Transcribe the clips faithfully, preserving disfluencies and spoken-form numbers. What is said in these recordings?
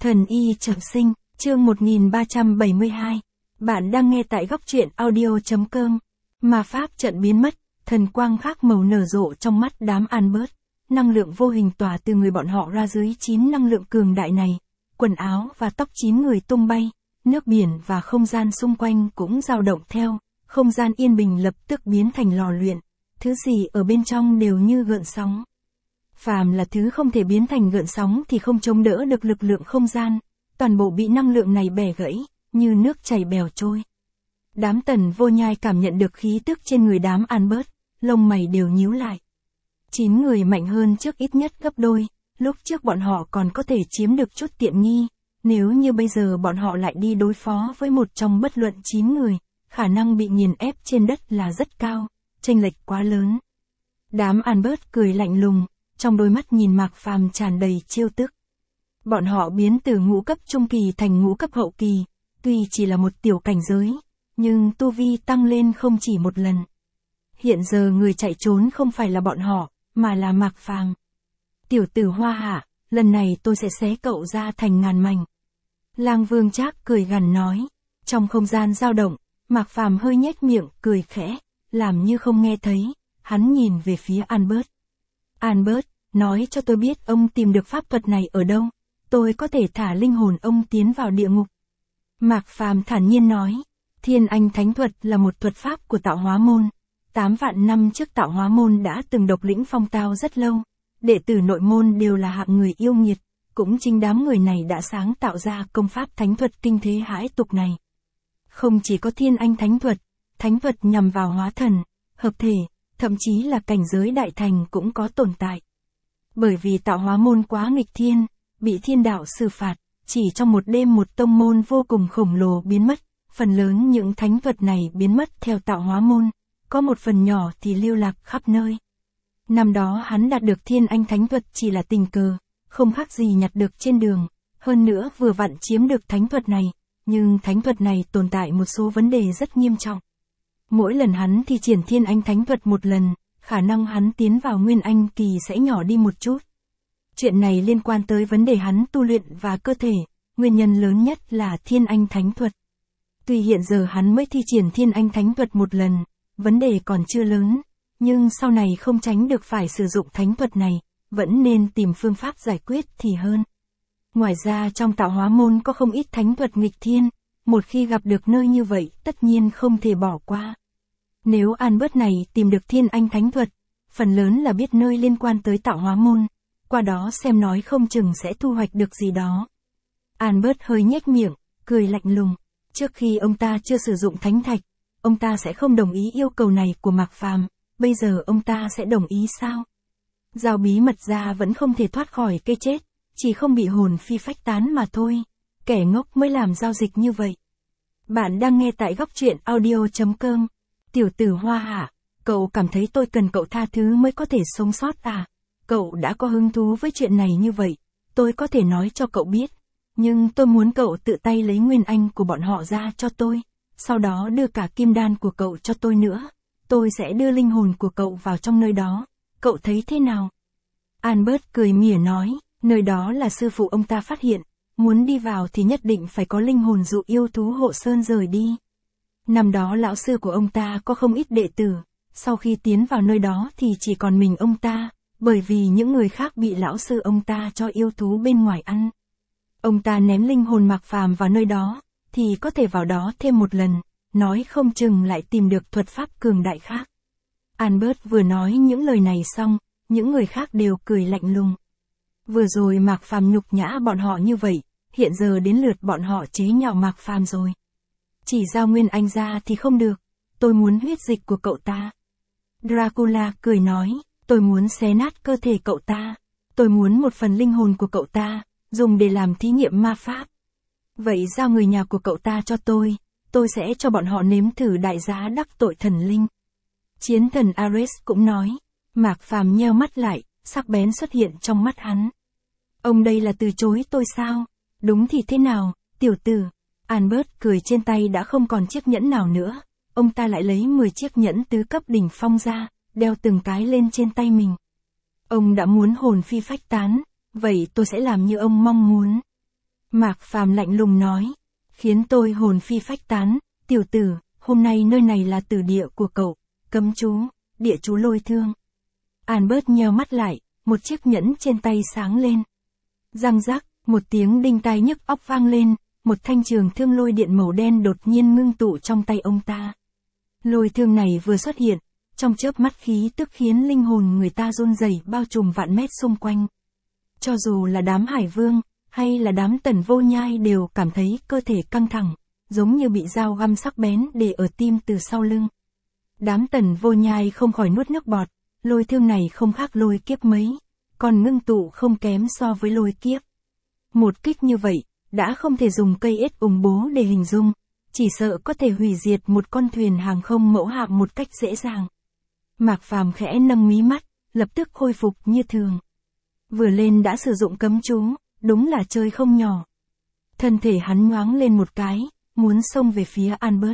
Thần y trọng sinh, chương một nghìn ba trăm bảy mươi hai. Bạn đang nghe tại góc truyện audio chấm com. Ma pháp trận biến mất, thần quang khác màu nở rộ trong mắt đám Albert. Năng lượng vô hình tỏa từ người bọn họ ra dưới chín năng lượng cường đại này. Quần áo và tóc chín người tung bay, nước biển và không gian xung quanh cũng dao động theo. Không gian yên bình lập tức biến thành lò luyện. Thứ gì ở bên trong đều như gợn sóng. Phàm là thứ không thể biến thành gợn sóng thì không chống đỡ được lực lượng không gian, toàn bộ bị năng lượng này bẻ gãy, như nước chảy bèo trôi. Đám Tần Vô Nhai cảm nhận được khí tức trên người đám Albert, lông mày đều nhíu lại. Chín người mạnh hơn trước ít nhất gấp đôi, lúc trước bọn họ còn có thể chiếm được chút tiện nghi, nếu như bây giờ bọn họ lại đi đối phó với một trong bất luận chín người, khả năng bị nghiền ép trên đất là rất cao, chênh lệch quá lớn. Đám Albert cười lạnh lùng, trong đôi mắt nhìn Mạc Phàm tràn đầy trêu tức. Bọn họ biến từ ngũ cấp trung kỳ thành ngũ cấp hậu kỳ, tuy chỉ là một tiểu cảnh giới, nhưng tu vi tăng lên không chỉ một lần. Hiện giờ người chạy trốn không phải là bọn họ, mà là Mạc Phàm. Tiểu tử Hoa Hạ, lần này tôi sẽ xé cậu ra thành ngàn mảnh. Lang Vương Trác cười gằn nói. Trong không gian dao động, Mạc Phàm hơi nhếch miệng, cười khẽ, làm như không nghe thấy, hắn nhìn về phía Albert. Albert, nói cho tôi biết ông tìm được pháp thuật này ở đâu, tôi có thể thả linh hồn ông tiến vào địa ngục. Mạc Phàm thản nhiên nói, Thiên Anh Thánh Thuật là một thuật pháp của Tạo Hóa Môn. Tám vạn năm trước Tạo Hóa Môn đã từng độc lĩnh phong tao rất lâu, đệ tử nội môn đều là hạng người yêu nghiệt, cũng chính đám người này đã sáng tạo ra công pháp thánh thuật kinh thế hãi tục này. Không chỉ có Thiên Anh Thánh Thuật, thánh thuật nhằm vào hóa thần, hợp thể, thậm chí là cảnh giới đại thành cũng có tồn tại. Bởi vì Tạo Hóa Môn quá nghịch thiên, bị thiên đạo xử phạt, chỉ trong một đêm một tông môn vô cùng khổng lồ biến mất, phần lớn những thánh thuật này biến mất theo Tạo Hóa Môn, có một phần nhỏ thì lưu lạc khắp nơi. Năm đó hắn đạt được Thiên Anh Thánh Thuật chỉ là tình cờ, không khác gì nhặt được trên đường, hơn nữa vừa vặn chiếm được thánh thuật này, nhưng thánh thuật này tồn tại một số vấn đề rất nghiêm trọng. Mỗi lần hắn thi triển Thiên Anh Thánh Thuật một lần, khả năng hắn tiến vào Nguyên Anh kỳ sẽ nhỏ đi một chút. Chuyện này liên quan tới vấn đề hắn tu luyện và cơ thể, nguyên nhân lớn nhất là Thiên Anh Thánh Thuật. Tuy hiện giờ hắn mới thi triển Thiên Anh Thánh Thuật một lần, vấn đề còn chưa lớn, nhưng sau này không tránh được phải sử dụng thánh thuật này, vẫn nên tìm phương pháp giải quyết thì hơn. Ngoài ra trong Tạo Hóa Môn có không ít thánh thuật nghịch thiên, một khi gặp được nơi như vậy tất nhiên không thể bỏ qua. Nếu Albert này tìm được Thiên Anh Thánh Thuật, phần lớn là biết nơi liên quan tới Tạo Hóa Môn, qua đó xem nói không chừng sẽ thu hoạch được gì đó. Albert hơi nhếch miệng, cười lạnh lùng, trước khi ông ta chưa sử dụng thánh thạch, ông ta sẽ không đồng ý yêu cầu này của Mạc Phàm, bây giờ ông ta sẽ đồng ý sao? Giao bí mật ra vẫn không thể thoát khỏi cái chết, chỉ không bị hồn phi phách tán mà thôi, kẻ ngốc mới làm giao dịch như vậy. Bạn đang nghe tại góc truyện audio chấm com. Tiểu tử Hoa Hạ, cậu cảm thấy tôi cần cậu tha thứ mới có thể sống sót à? Cậu đã có hứng thú với chuyện này như vậy, tôi có thể nói cho cậu biết, nhưng tôi muốn cậu tự tay lấy Nguyên Anh của bọn họ ra cho tôi, sau đó đưa cả kim đan của cậu cho tôi nữa, tôi sẽ đưa linh hồn của cậu vào trong nơi đó, cậu thấy thế nào? Albert cười mỉa nói, nơi đó là sư phụ ông ta phát hiện, muốn đi vào thì nhất định phải có linh hồn dụ yêu thú hộ sơn rời đi. Năm đó lão sư của ông ta có không ít đệ tử, sau khi tiến vào nơi đó thì chỉ còn mình ông ta, bởi vì những người khác bị lão sư ông ta cho yêu thú bên ngoài ăn. Ông ta ném linh hồn Mạc Phàm vào nơi đó, thì có thể vào đó thêm một lần, nói không chừng lại tìm được thuật pháp cường đại khác. Albert vừa nói những lời này xong, những người khác đều cười lạnh lùng. Vừa rồi Mạc Phàm nhục nhã bọn họ như vậy, hiện giờ đến lượt bọn họ chế nhạo Mạc Phàm rồi. Chỉ giao Nguyên Anh ra thì không được, tôi muốn huyết dịch của cậu ta. Dracula cười nói, tôi muốn xé nát cơ thể cậu ta, tôi muốn một phần linh hồn của cậu ta, dùng để làm thí nghiệm ma pháp. Vậy giao người nhà của cậu ta cho tôi, tôi sẽ cho bọn họ nếm thử đại giá đắc tội thần linh. Chiến thần Ares cũng nói. Mạc Phàm nheo mắt lại, sắc bén xuất hiện trong mắt hắn. Ông đây là từ chối tôi sao? Đúng thì thế nào, tiểu tử? Albert cười trên tay đã không còn chiếc nhẫn nào nữa, ông ta lại lấy mười chiếc nhẫn tứ cấp đỉnh phong ra, đeo từng cái lên trên tay mình. Ông đã muốn hồn phi phách tán, vậy tôi sẽ làm như ông mong muốn. Mạc Phàm lạnh lùng nói, khiến tôi hồn phi phách tán, tiểu tử, hôm nay nơi này là tử địa của cậu, cấm chú, địa chú lôi thương. Albert nheo mắt lại, một chiếc nhẫn trên tay sáng lên. Răng rắc, một tiếng đinh tai nhức óc vang lên, một thanh trường thương lôi điện màu đen đột nhiên ngưng tụ trong tay ông ta. Lôi thương này vừa xuất hiện, trong chớp mắt khí tức khiến linh hồn người ta run rẩy bao trùm vạn mét xung quanh. Cho dù là đám Hải Vương, hay là đám Tần Vô Nhai đều cảm thấy cơ thể căng thẳng, giống như bị dao găm sắc bén để ở tim từ sau lưng. Đám Tần Vô Nhai không khỏi nuốt nước bọt, lôi thương này không khác lôi kiếp mấy, còn ngưng tụ không kém so với lôi kiếp. Một kích như vậy, đã không thể dùng cây ếch ủng bố để hình dung, chỉ sợ có thể hủy diệt một con thuyền hàng không mẫu hạm một cách dễ dàng. Mạc Phàm khẽ nâng mí mắt, lập tức khôi phục như thường. Vừa lên đã sử dụng cấm chú, đúng là chơi không nhỏ. Thân thể hắn nhoáng lên một cái, muốn xông về phía Albert.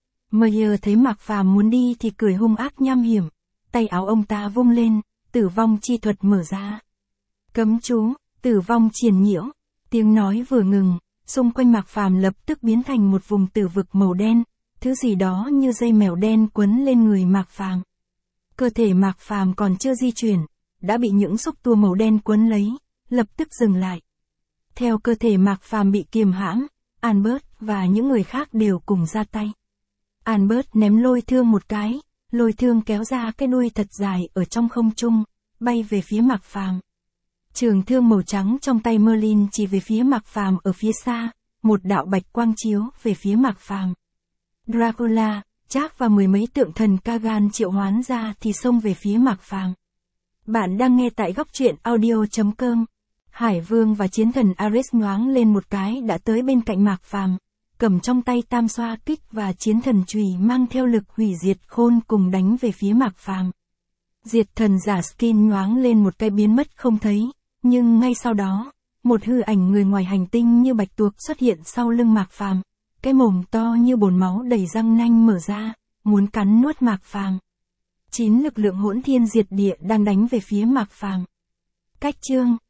Meyer thấy Mạc Phàm muốn đi thì cười hung ác nham hiểm, tay áo ông ta vung lên, tử vong chi thuật mở ra. Cấm chú, tử vong triền nhiễu, tiếng nói vừa ngừng, xung quanh Mạc Phàm lập tức biến thành một vùng tử vực màu đen, thứ gì đó như dây mèo đen quấn lên người Mạc Phàm. Cơ thể Mạc Phàm còn chưa di chuyển, đã bị những xúc tua màu đen quấn lấy, lập tức dừng lại. Theo cơ thể Mạc Phàm bị kiềm hãm, Albert và những người khác đều cùng ra tay. Albert ném lôi thương một cái, lôi thương kéo ra cái đuôi thật dài ở trong không trung, bay về phía Mạc Phàm. Trường thương màu trắng trong tay Merlin chỉ về phía Mạc Phàm ở phía xa, một đạo bạch quang chiếu về phía Mạc Phàm. Dracula, Jack và mười mấy tượng thần Kagan triệu hoán ra thì xông về phía Mạc Phàm. Bạn đang nghe tại góc truyện audio chấm com. Hải Vương và chiến thần Ares nhoáng lên một cái đã tới bên cạnh Mạc Phàm, cầm trong tay tam xoa kích và chiến thần chùy mang theo lực hủy diệt khôn cùng đánh về phía Mạc Phàm. Diệt thần giả Skin nhoáng lên một cái biến mất không thấy, nhưng ngay sau đó, một hư ảnh người ngoài hành tinh như bạch tuộc xuất hiện sau lưng Mạc Phàm, cái mồm to như bồn máu đầy răng nanh mở ra, muốn cắn nuốt Mạc Phàm. Chín lực lượng hỗn thiên diệt địa đang đánh về phía Mạc Phàm. Cách chương